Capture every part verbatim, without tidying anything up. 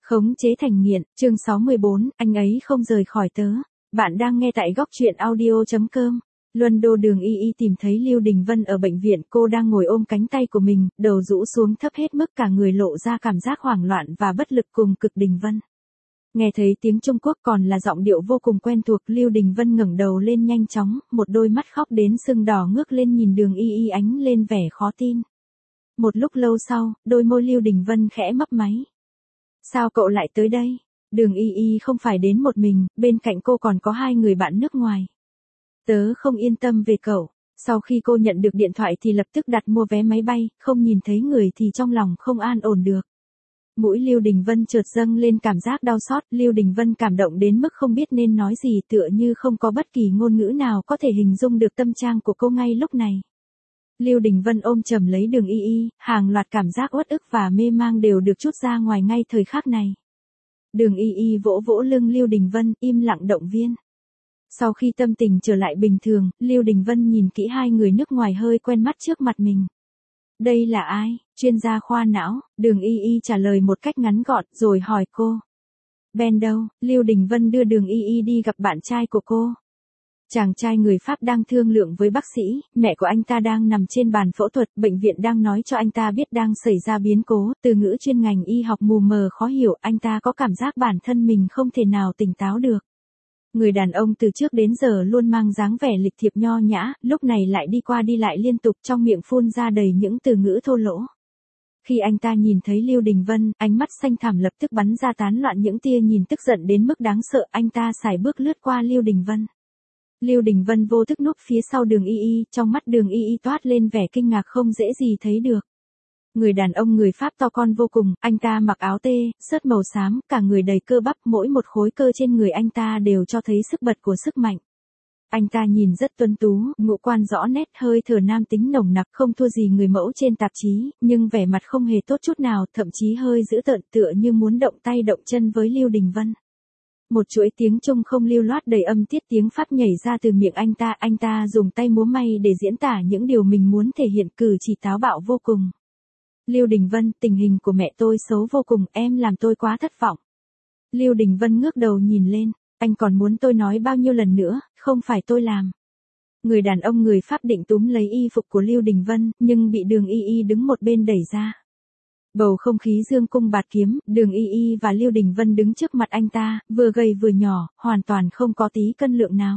Khống chế thành nghiện, chương sáu mươi bốn, anh ấy không rời khỏi tớ. Bạn đang nghe tại góc truyện audio chấm com. Luân đô Đường Y Y tìm thấy Lưu Đình Vân ở bệnh viện, cô đang ngồi ôm cánh tay của mình, đầu rũ xuống thấp hết mức, cả người lộ ra cảm giác hoảng loạn và bất lực cùng cực. Đình Vân. Nghe thấy tiếng Trung Quốc còn là giọng điệu vô cùng quen thuộc, Lưu Đình Vân ngẩng đầu lên nhanh chóng, một đôi mắt khóc đến sưng đỏ ngước lên nhìn Đường Y Y ánh lên vẻ khó tin. Một lúc lâu sau, đôi môi Lưu Đình Vân khẽ mấp máy. Sao cậu lại tới đây? Đường Y Y không phải đến một mình, bên cạnh cô còn có hai người bạn nước ngoài. Tớ không yên tâm về cậu. Sau khi cô nhận được điện thoại thì lập tức đặt mua vé máy bay, không nhìn thấy người thì trong lòng không an ổn được. Mũi Lưu Đình Vân chợt dâng lên cảm giác đau xót, Lưu Đình Vân cảm động đến mức không biết nên nói gì, tựa như không có bất kỳ ngôn ngữ nào có thể hình dung được tâm trạng của cô ngay lúc này. Lưu Đình Vân ôm chầm lấy Đường Y Y, hàng loạt cảm giác uất ức và mê mang đều được trút ra ngoài ngay thời khắc này. Đường Y Y vỗ vỗ lưng Lưu Đình Vân, im lặng động viên. Sau khi tâm tình trở lại bình thường, Lưu Đình Vân nhìn kỹ hai người nước ngoài hơi quen mắt trước mặt mình. Đây là ai? Chuyên gia khoa não. Đường Y Y trả lời một cách ngắn gọn, rồi hỏi cô. Ben đâu? Lưu Đình Vân đưa Đường Y Y đi gặp bạn trai của cô. Chàng trai người Pháp đang thương lượng với bác sĩ, mẹ của anh ta đang nằm trên bàn phẫu thuật, bệnh viện đang nói cho anh ta biết đang xảy ra biến cố, từ ngữ chuyên ngành y học mù mờ khó hiểu, anh ta có cảm giác bản thân mình không thể nào tỉnh táo được. Người đàn ông từ trước đến giờ luôn mang dáng vẻ lịch thiệp nho nhã, lúc này lại đi qua đi lại liên tục, trong miệng phun ra đầy những từ ngữ thô lỗ. Khi anh ta nhìn thấy Lưu Đình Vân, ánh mắt xanh thẳm lập tức bắn ra tán loạn những tia nhìn tức giận đến mức đáng sợ, anh ta sải bước lướt qua Lưu Đình Vân. Lưu Đình Vân vô thức núp phía sau Đường Y Y, trong mắt Đường Y Y toát lên vẻ kinh ngạc không dễ gì thấy được. Người đàn ông người Pháp to con vô cùng, anh ta mặc áo tê, sớt màu xám, cả người đầy cơ bắp, mỗi một khối cơ trên người anh ta đều cho thấy sức bật của sức mạnh. Anh ta nhìn rất tuấn tú, ngũ quan rõ nét, hơi thở nam tính nồng nặc, không thua gì người mẫu trên tạp chí, nhưng vẻ mặt không hề tốt chút nào, thậm chí hơi dữ tợn, tựa như muốn động tay động chân với Lưu Đình Vân. Một chuỗi tiếng Trung không lưu loát đầy âm tiết tiếng Pháp nhảy ra từ miệng anh ta, anh ta dùng tay múa may để diễn tả những điều mình muốn thể hiện, cử chỉ táo bạo vô cùng. Lưu Đình Vân, tình hình của mẹ tôi xấu vô cùng, em làm tôi quá thất vọng. Lưu Đình Vân ngước đầu nhìn lên, anh còn muốn tôi nói bao nhiêu lần nữa, không phải tôi làm. Người đàn ông người Pháp định túm lấy y phục của Lưu Đình Vân, nhưng bị Đường Y Y đứng một bên đẩy ra. Bầu không khí dương cung bạt kiếm, Đường Y Y và Lưu Đình Vân đứng trước mặt anh ta, vừa gầy vừa nhỏ, hoàn toàn không có tí cân lượng nào.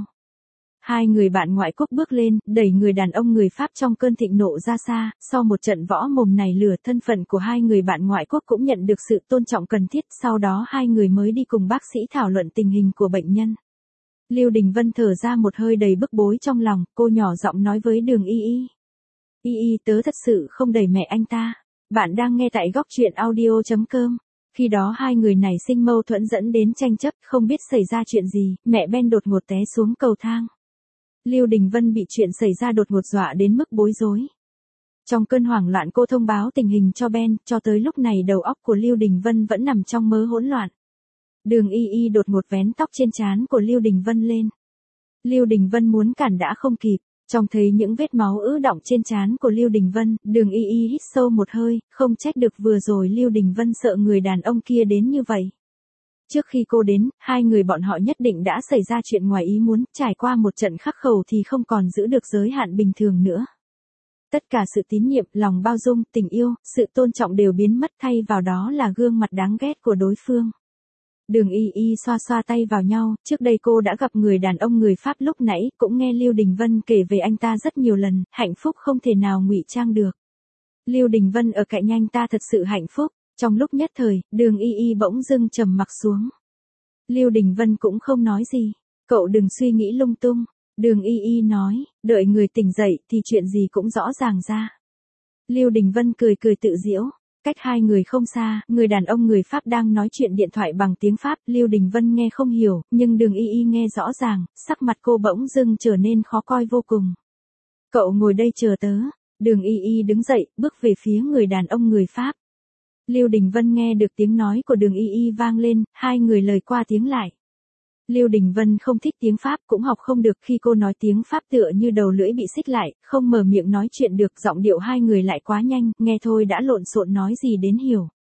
Hai người bạn ngoại quốc bước lên, đẩy người đàn ông người Pháp trong cơn thịnh nộ ra xa, sau một trận võ mồm nảy lửa, thân phận của hai người bạn ngoại quốc cũng nhận được sự tôn trọng cần thiết, sau đó hai người mới đi cùng bác sĩ thảo luận tình hình của bệnh nhân. Lưu Đình Vân thở ra một hơi đầy bức bối trong lòng, cô nhỏ giọng nói với Đường Y Y. Y Y, tớ thật sự không đẩy mẹ anh ta. Bạn đang nghe tại góc truyện audio chấm com. Khi đó hai người này sinh mâu thuẫn dẫn đến tranh chấp, không biết xảy ra chuyện gì, mẹ Ben đột ngột té xuống cầu thang. Lưu Đình Vân bị chuyện xảy ra đột ngột dọa đến mức bối rối. Trong cơn hoảng loạn cô thông báo tình hình cho Ben, cho tới lúc này đầu óc của Lưu Đình Vân vẫn nằm trong mớ hỗn loạn. Đường Y Y đột ngột vén tóc trên trán của Lưu Đình Vân lên. Lưu Đình Vân muốn cản đã không kịp. Trông thấy những vết máu ứ đọng trên trán của Lưu Đình Vân, Đường Y Y hít sâu một hơi, không trách được vừa rồi Lưu Đình Vân sợ người đàn ông kia đến như vậy. Trước khi cô đến, hai người bọn họ nhất định đã xảy ra chuyện ngoài ý muốn, trải qua một trận khắc khẩu thì không còn giữ được giới hạn bình thường nữa. Tất cả sự tín nhiệm, lòng bao dung, tình yêu, sự tôn trọng đều biến mất, thay vào đó là gương mặt đáng ghét của đối phương. Đường Y Y xoa xoa tay vào nhau, trước đây cô đã gặp người đàn ông người Pháp lúc nãy, cũng nghe Lưu Đình Vân kể về anh ta rất nhiều lần, hạnh phúc không thể nào ngụy trang được. Lưu Đình Vân ở cạnh anh ta thật sự hạnh phúc, trong lúc nhất thời, Đường Y Y bỗng dưng trầm mặc xuống. Lưu Đình Vân cũng không nói gì, cậu đừng suy nghĩ lung tung, Đường Y Y nói, đợi người tỉnh dậy thì chuyện gì cũng rõ ràng ra. Lưu Đình Vân cười cười tự giễu. Cách hai người không xa, người đàn ông người Pháp đang nói chuyện điện thoại bằng tiếng Pháp, Lưu Đình Vân nghe không hiểu, nhưng Đường Y Y nghe rõ ràng, sắc mặt cô bỗng dưng trở nên khó coi vô cùng. Cậu ngồi đây chờ tớ. Đường Y Y đứng dậy, bước về phía người đàn ông người Pháp. Lưu Đình Vân nghe được tiếng nói của Đường Y Y vang lên, hai người lời qua tiếng lại. Lưu Đình Vân không thích tiếng Pháp, cũng học không được, khi cô nói tiếng Pháp tựa như đầu lưỡi bị xích lại, không mở miệng nói chuyện được, giọng điệu hai người lại quá nhanh, nghe thôi đã lộn xộn nói gì đến hiểu.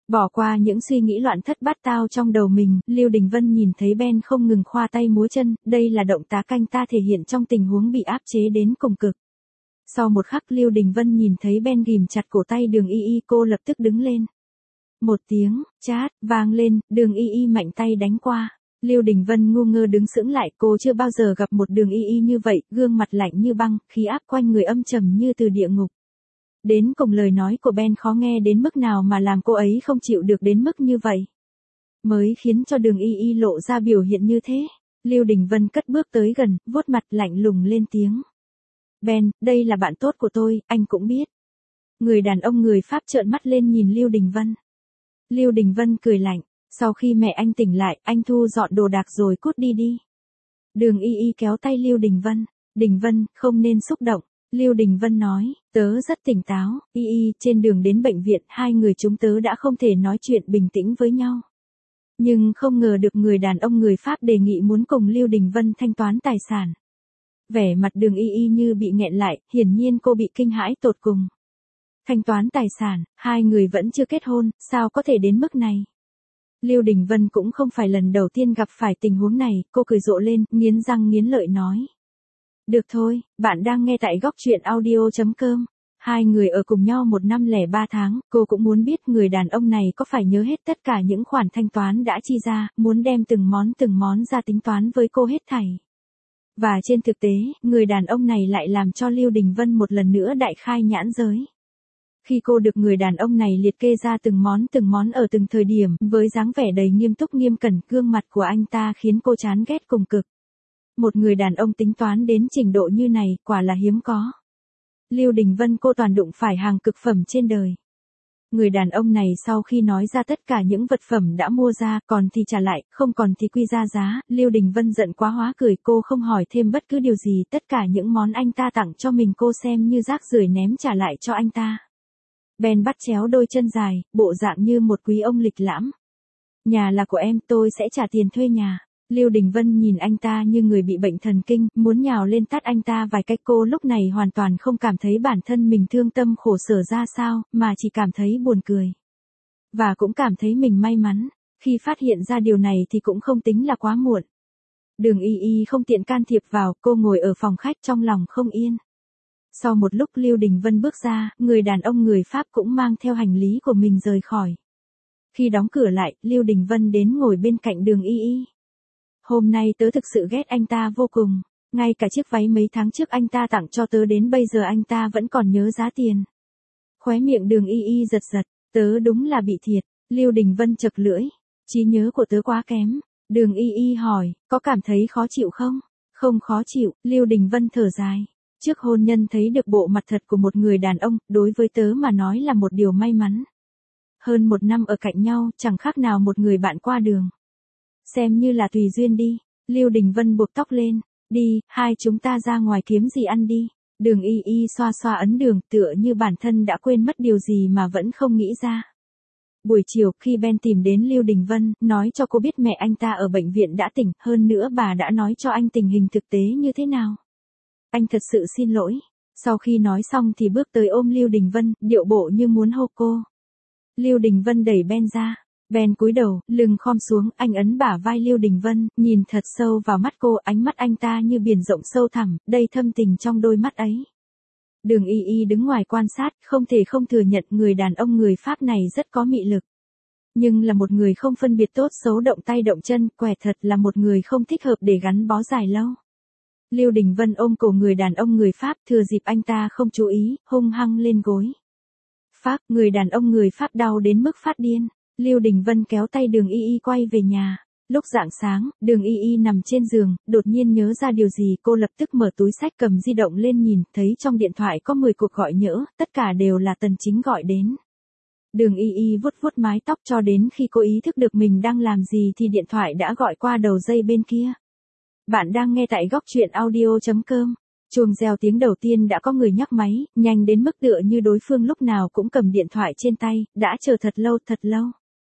Bỏ qua những suy nghĩ loạn thất bát tao trong đầu mình, Lưu Đình Vân nhìn thấy Ben không ngừng khoa tay múa chân, đây là động tác anh ta thể hiện trong tình huống bị áp chế đến cùng cực. Sau một khắc Lưu Đình Vân nhìn thấy Ben ghìm chặt cổ tay Đường Y Y, cô lập tức đứng lên. Một tiếng, chát, vang lên, Đường Y Y mạnh tay đánh qua. Lưu Đình Vân ngu ngơ đứng sững lại, cô chưa bao giờ gặp một Đường Y Y như vậy, gương mặt lạnh như băng, khí áp quanh người âm trầm như từ địa ngục. Đến cùng lời nói của Ben khó nghe đến mức nào mà làm cô ấy không chịu được đến mức như vậy. Mới khiến cho Đường Y Y lộ ra biểu hiện như thế. Lưu Đình Vân cất bước tới gần, vuốt mặt lạnh lùng lên tiếng. Ben, đây là bạn tốt của tôi, anh cũng biết. Người đàn ông người Pháp trợn mắt lên nhìn Lưu Đình Vân. Lưu Đình Vân cười lạnh, sau khi mẹ anh tỉnh lại, anh thu dọn đồ đạc rồi cút đi đi. Đường Y Y kéo tay Lưu Đình Vân. Đình Vân, không nên xúc động. Lưu Đình Vân nói, tớ rất tỉnh táo, Y Y, trên đường đến bệnh viện, hai người chúng tớ đã không thể nói chuyện bình tĩnh với nhau. Nhưng không ngờ được người đàn ông người Pháp đề nghị muốn cùng Lưu Đình Vân thanh toán tài sản. Vẻ mặt Đường Y Y như bị nghẹn lại, hiển nhiên cô bị kinh hãi tột cùng. Thanh toán tài sản, hai người vẫn chưa kết hôn, sao có thể đến mức này? Lưu Đình Vân cũng không phải lần đầu tiên gặp phải tình huống này, cô cười rộ lên, nghiến răng nghiến lợi nói. Được thôi, bạn đang nghe tại góc truyện audio chấm com. Hai người ở cùng nhau một năm lẻ ba tháng, cô cũng muốn biết người đàn ông này có phải nhớ hết tất cả những khoản thanh toán đã chi ra, muốn đem từng món từng món ra tính toán với cô hết thảy. Và trên thực tế, người đàn ông này lại làm cho Lưu Đình Vân một lần nữa đại khai nhãn giới. Khi cô được người đàn ông này liệt kê ra từng món từng món ở từng thời điểm, với dáng vẻ đầy nghiêm túc nghiêm cẩn, gương mặt của anh ta khiến cô chán ghét cùng cực. Một người đàn ông tính toán đến trình độ như này, quả là hiếm có. Lưu Đình Vân cô toàn đụng phải hàng cực phẩm trên đời. Người đàn ông này sau khi nói ra tất cả những vật phẩm đã mua ra, còn thì trả lại, không còn thì quy ra giá, Lưu Đình Vân giận quá hóa cười, cô không hỏi thêm bất cứ điều gì, tất cả những món anh ta tặng cho mình cô xem như rác rưởi ném trả lại cho anh ta. Ben bắt chéo đôi chân dài, bộ dạng như một quý ông lịch lãm. Nhà là của em, tôi sẽ trả tiền thuê nhà. Lưu Đình Vân nhìn anh ta như người bị bệnh thần kinh, muốn nhào lên tát anh ta vài cái. Cô lúc này hoàn toàn không cảm thấy bản thân mình thương tâm khổ sở ra sao, mà chỉ cảm thấy buồn cười. Và cũng cảm thấy mình may mắn, khi phát hiện ra điều này thì cũng không tính là quá muộn. Đường Y Y không tiện can thiệp vào, cô ngồi ở phòng khách trong lòng không yên. Sau một lúc Lưu Đình Vân bước ra, người đàn ông người Pháp cũng mang theo hành lý của mình rời khỏi. Khi đóng cửa lại, Lưu Đình Vân đến ngồi bên cạnh Đường Y Y. Hôm nay tớ thực sự ghét anh ta vô cùng, ngay cả chiếc váy mấy tháng trước anh ta tặng cho tớ đến bây giờ anh ta vẫn còn nhớ giá tiền. Khóe miệng Đường Y Y giật giật, tớ đúng là bị thiệt. Lưu Đình Vân chật lưỡi, trí nhớ của tớ quá kém. Đường Y Y hỏi, có cảm thấy khó chịu không? Không khó chịu, Lưu Đình Vân thở dài. Trước hôn nhân thấy được bộ mặt thật của một người đàn ông, đối với tớ mà nói là một điều may mắn. Hơn một năm ở cạnh nhau, chẳng khác nào một người bạn qua đường. Xem như là tùy duyên đi. Lưu Đình Vân buộc tóc lên. Đi, hai chúng ta ra ngoài kiếm gì ăn đi. Đường Y Y xoa xoa ấn đường, tựa như bản thân đã quên mất điều gì mà vẫn không nghĩ ra. Buổi chiều, khi Ben tìm đến Lưu Đình Vân, nói cho cô biết mẹ anh ta ở bệnh viện đã tỉnh, hơn nữa bà đã nói cho anh tình hình thực tế như thế nào. Anh thật sự xin lỗi. Sau khi nói xong thì bước tới ôm Lưu Đình Vân, điệu bộ như muốn hô cô. Lưu Đình Vân đẩy Ben ra. Ben cúi đầu, lưng khom xuống, anh ấn bả vai Lưu Đình Vân, nhìn thật sâu vào mắt cô, ánh mắt anh ta như biển rộng sâu thẳm, đầy thâm tình trong đôi mắt ấy. Đường Y Y đứng ngoài quan sát, không thể không thừa nhận người đàn ông người Pháp này rất có mị lực. Nhưng là một người không phân biệt tốt xấu, động tay động chân, quẻ thật là một người không thích hợp để gắn bó dài lâu. Lưu Đình Vân ôm cổ người đàn ông người Pháp, thừa dịp anh ta không chú ý, hung hăng lên gối. Pháp, người đàn ông người Pháp đau đến mức phát điên. Lưu Đình Vân kéo tay Đường Y Y quay về nhà. Lúc rạng sáng, Đường Y Y nằm trên giường, đột nhiên nhớ ra điều gì, cô lập tức mở túi xách cầm di động lên nhìn, thấy trong điện thoại có mười cuộc gọi nhỡ, tất cả đều là Tần Chính gọi đến. Đường Y Y vuốt vuốt mái tóc cho đến khi cô ý thức được mình đang làm gì thì điện thoại đã gọi qua đầu dây bên kia. Bạn đang nghe tại góc truyện audio chấm com. Chuông reo tiếng đầu tiên đã có người nhắc máy, nhanh đến mức tựa như đối phương lúc nào cũng cầm điện thoại trên tay, đã chờ thật lâu thật lâu.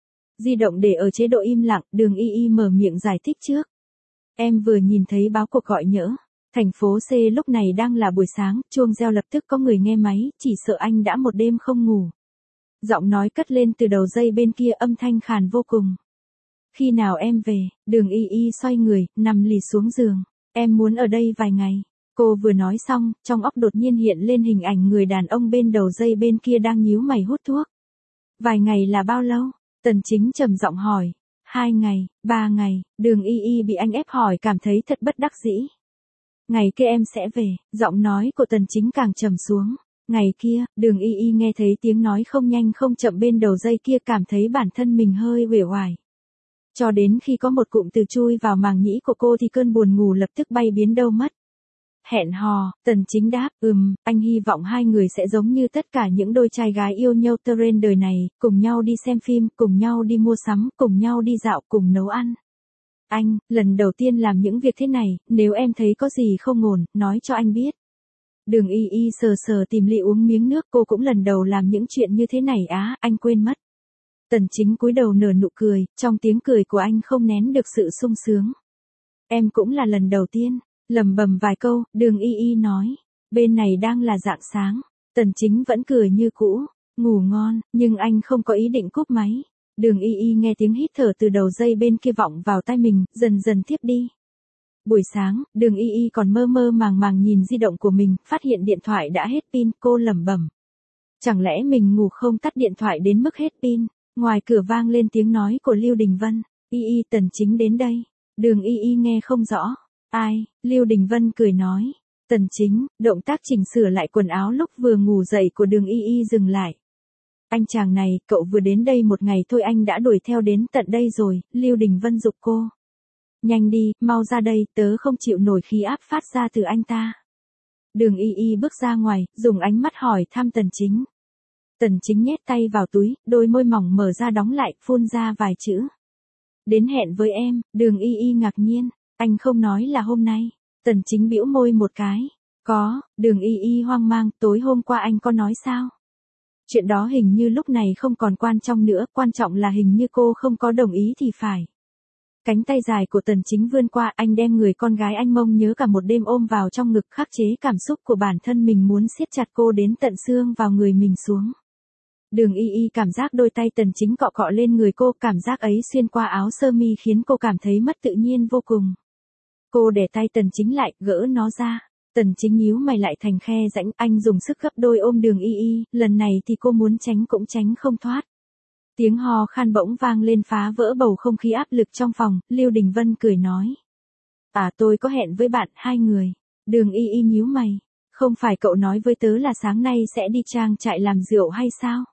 Di động để ở chế độ im lặng, Đường Y Y mở miệng giải thích trước. Em vừa nhìn thấy báo cuộc gọi nhỡ. Thành phố C lúc này đang là buổi sáng, chuông reo lập tức có người nghe máy, chỉ sợ anh đã một đêm không ngủ. Giọng nói cất lên từ đầu dây bên kia, âm thanh khàn vô cùng. Khi nào em về? Đường Y Y xoay người, nằm lì xuống giường. Em muốn ở đây vài ngày. Cô vừa nói xong, trong óc đột nhiên hiện lên hình ảnh người đàn ông bên đầu dây bên kia đang nhíu mày hút thuốc. Vài ngày là bao lâu? Tần Chính trầm giọng hỏi. Hai ngày, ba ngày, Đường Y Y bị anh ép hỏi cảm thấy thật bất đắc dĩ. Ngày kia em sẽ về, giọng nói của Tần Chính càng trầm xuống. Ngày kia, Đường Y Y nghe thấy tiếng nói không nhanh không chậm bên đầu dây kia, cảm thấy bản thân mình hơi uể oải. Cho đến khi có một cụm từ chui vào màng nhĩ của cô thì cơn buồn ngủ lập tức bay biến đâu mất. Hẹn hò, Tần Chính đáp, ừm, anh hy vọng hai người sẽ giống như tất cả những đôi trai gái yêu nhau trên đời này, cùng nhau đi xem phim, cùng nhau đi mua sắm, cùng nhau đi dạo, cùng nấu ăn. Anh, lần đầu tiên làm những việc thế này, nếu em thấy có gì không ổn, nói cho anh biết. Đường Y Y sờ sờ tìm ly uống miếng nước, cô cũng lần đầu làm những chuyện như thế này á, anh quên mất. Tần Chính cúi đầu nở nụ cười, trong tiếng cười của anh không nén được sự sung sướng. Em cũng là lần đầu tiên, lẩm bẩm vài câu, Đường Y Y nói. Bên này đang là rạng sáng, Tần Chính vẫn cười như cũ, ngủ ngon, nhưng anh không có ý định cúp máy. Đường Y Y nghe tiếng hít thở từ đầu dây bên kia vọng vào tai mình, dần dần tiếp đi. Buổi sáng, Đường Y Y còn mơ mơ màng màng nhìn di động của mình, phát hiện điện thoại đã hết pin, cô lẩm bẩm. Chẳng lẽ mình ngủ không tắt điện thoại đến mức hết pin? Ngoài cửa vang lên tiếng nói của Lưu Đình Vân. Y Y, Tần Chính đến đây. Đường Y Y nghe không rõ. Ai? Lưu Đình Vân cười nói. Tần Chính, động tác chỉnh sửa lại quần áo lúc vừa ngủ dậy của Đường Y Y dừng lại. Anh chàng này, cậu vừa đến đây một ngày thôi anh đã đuổi theo đến tận đây rồi, Lưu Đình Vân giục cô. Nhanh đi, mau ra đây, tớ không chịu nổi khí áp phát ra từ anh ta. Đường Y Y bước ra ngoài, dùng ánh mắt hỏi thăm Tần Chính. Tần Chính nhét tay vào túi, đôi môi mỏng mở ra đóng lại, phun ra vài chữ. Đến hẹn với em, Đường Y Y ngạc nhiên, anh không nói là hôm nay. Tần Chính bĩu môi một cái. Có, Đường Y Y hoang mang, tối hôm qua anh có nói sao? Chuyện đó hình như lúc này không còn quan trọng nữa, quan trọng là hình như cô không có đồng ý thì phải. Cánh tay dài của Tần Chính vươn qua, anh đem người con gái anh mong nhớ cả một đêm ôm vào trong ngực, khắc chế cảm xúc của bản thân mình muốn siết chặt cô đến tận xương vào người mình xuống. Đường Y Y cảm giác đôi tay Tần Chính cọ cọ lên người cô, cảm giác ấy xuyên qua áo sơ mi khiến cô cảm thấy mất tự nhiên vô cùng. Cô để tay Tần Chính lại, gỡ nó ra. Tần Chính nhíu mày lại thành khe rãnh, anh dùng sức gấp đôi ôm Đường Y Y, lần này thì cô muốn tránh cũng tránh không thoát. Tiếng ho khan bỗng vang lên phá vỡ bầu không khí áp lực trong phòng, Lưu Đình Vân cười nói. À, tôi có hẹn với bạn, hai người. Đường Y Y nhíu mày. Không phải cậu nói với tớ là sáng nay sẽ đi trang trại làm rượu hay sao?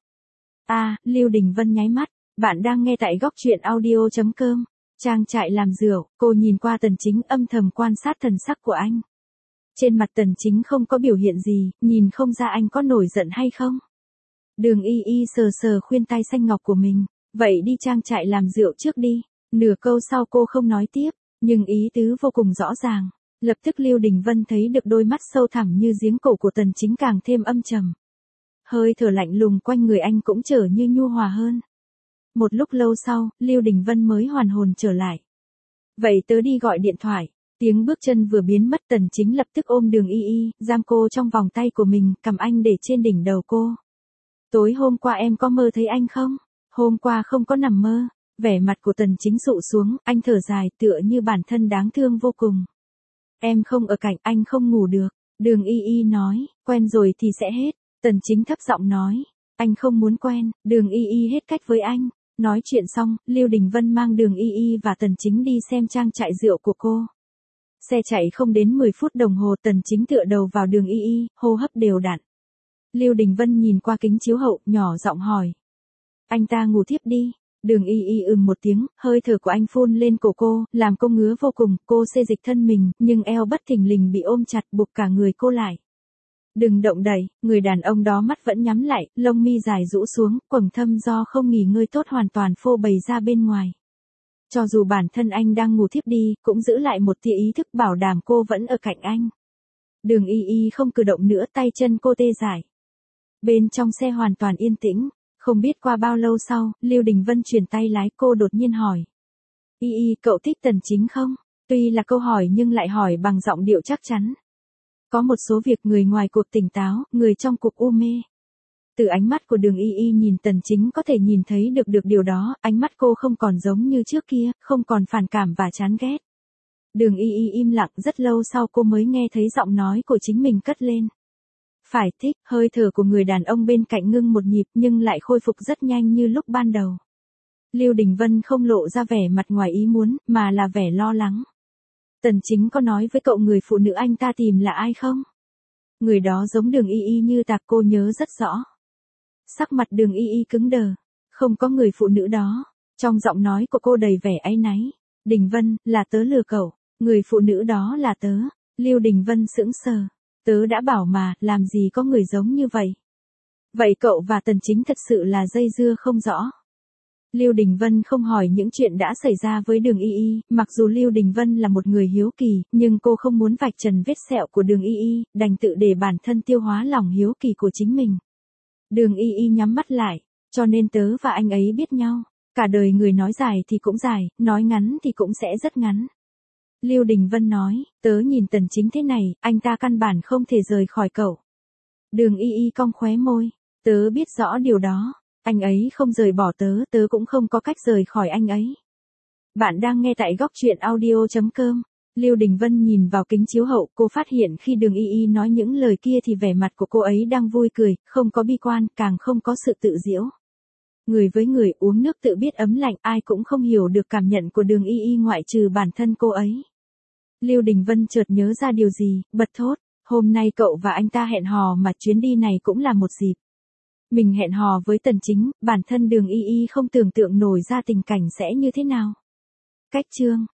À, Lưu Đình Vân nháy mắt. Bạn đang nghe tại góc truyện audio chấm com. Trang trại làm rượu, cô nhìn qua Tần Chính, âm thầm quan sát thần sắc của anh. Trên mặt Tần Chính không có biểu hiện gì, nhìn không ra anh có nổi giận hay không. Đường Y Y sờ sờ khuyên tai xanh ngọc của mình. Vậy đi trang trại làm rượu trước đi. Nửa câu sau cô không nói tiếp, nhưng ý tứ vô cùng rõ ràng. Lập tức Lưu Đình Vân thấy được đôi mắt sâu thẳm như giếng cổ của Tần Chính càng thêm âm trầm. Hơi thở lạnh lùng quanh người anh cũng trở như nhu hòa hơn. Một lúc lâu sau, Lưu Đình Vân mới hoàn hồn trở lại. Vậy tớ đi gọi điện thoại. Tiếng bước chân vừa biến mất, Tần Chính lập tức ôm Đường Y Y, giam cô trong vòng tay của mình, cầm anh để trên đỉnh đầu cô. Tối hôm qua em có mơ thấy anh không? Hôm qua không có nằm mơ. Vẻ mặt của Tần Chính sụ xuống, anh thở dài tựa như bản thân đáng thương vô cùng. Em không ở cạnh, anh không ngủ được. Đường Y Y nói, quen rồi thì sẽ hết. Tần Chính thấp giọng nói, anh không muốn quen. Đường Y Y hết cách với anh. Nói chuyện xong, Lưu Đình Vân mang Đường Y Y và Tần Chính đi xem trang trại rượu của cô. Xe chạy không đến mười phút đồng hồ, Tần Chính tựa đầu vào Đường Y Y, hô hấp đều đặn. Lưu Đình Vân nhìn qua kính chiếu hậu, nhỏ giọng hỏi. Anh ta ngủ thiếp đi. Đường Y Y ừm một tiếng, hơi thở của anh phun lên cổ cô, làm cô ngứa vô cùng, cô xê dịch thân mình, nhưng eo bất thình lình bị ôm chặt, buộc cả người cô lại. Đừng động đậy, người đàn ông đó mắt vẫn nhắm lại, lông mi dài rũ xuống, quầng thâm do không nghỉ ngơi tốt hoàn toàn phô bày ra bên ngoài. Cho dù bản thân anh đang ngủ thiếp đi, cũng giữ lại một tia ý thức bảo đảm cô vẫn ở cạnh anh. Đường Y Y không cử động nữa, tay chân cô tê dại. Bên trong xe hoàn toàn yên tĩnh, không biết qua bao lâu sau, Lưu Đình Vân chuyển tay lái, cô đột nhiên hỏi. Y Y, cậu thích Tần Chính không? Tuy là câu hỏi nhưng lại hỏi bằng giọng điệu chắc chắn. Có một số việc người ngoài cuộc tỉnh táo, người trong cuộc u mê. Từ ánh mắt của Đường Y Y nhìn Tần Chính có thể nhìn thấy được được điều đó, ánh mắt cô không còn giống như trước kia, không còn phản cảm và chán ghét. Đường Y Y im lặng rất lâu sau cô mới nghe thấy giọng nói của chính mình cất lên. Phải thích, hơi thở của người đàn ông bên cạnh ngưng một nhịp nhưng lại khôi phục rất nhanh như lúc ban đầu. Lưu Đình Vân không lộ ra vẻ mặt ngoài ý muốn, mà là vẻ lo lắng. Tần Chính có nói với cậu người phụ nữ anh ta tìm là ai không? Người đó giống Đường Y Y như tạc, cô nhớ rất rõ. Sắc mặt Đường Y Y cứng đờ. Không có người phụ nữ đó. Trong giọng nói của cô đầy vẻ áy náy. Đình Vân, là tớ lừa cậu. Người phụ nữ đó là tớ. Lưu Đình Vân sững sờ. Tớ đã bảo mà, làm gì có người giống như vậy. Vậy cậu và Tần Chính thật sự là dây dưa không rõ. Lưu Đình Vân không hỏi những chuyện đã xảy ra với Đường Y Y, mặc dù Lưu Đình Vân là một người hiếu kỳ, nhưng cô không muốn vạch trần vết sẹo của Đường Y Y, đành tự để bản thân tiêu hóa lòng hiếu kỳ của chính mình. Đường Y Y nhắm mắt lại, cho nên tớ và anh ấy biết nhau. Cả đời người nói dài thì cũng dài, nói ngắn thì cũng sẽ rất ngắn. Lưu Đình Vân nói, tớ nhìn Tần Chính thế này, anh ta căn bản không thể rời khỏi cậu. Đường Y Y cong khóe môi, tớ biết rõ điều đó. Anh ấy không rời bỏ tớ, tớ cũng không có cách rời khỏi anh ấy. Bạn đang nghe tại góc truyện audio chấm com. Lưu Đình Vân nhìn vào kính chiếu hậu, cô phát hiện khi Đường Y Y nói những lời kia thì vẻ mặt của cô ấy đang vui cười, không có bi quan, càng không có sự tự giễu. Người với người uống nước tự biết ấm lạnh, ai cũng không hiểu được cảm nhận của Đường Y Y ngoại trừ bản thân cô ấy. Lưu Đình Vân chợt nhớ ra điều gì, bật thốt, hôm nay cậu và anh ta hẹn hò mà chuyến đi này cũng là một dịp. Mình hẹn hò với Tần Chính, bản thân Đường Y Y không tưởng tượng nổi ra tình cảnh sẽ như thế nào. Cách chương